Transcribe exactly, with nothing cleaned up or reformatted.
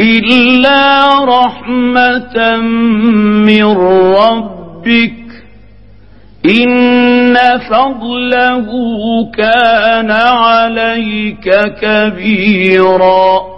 إلا رحمة من ربك إن فضله كان عليك كبيرا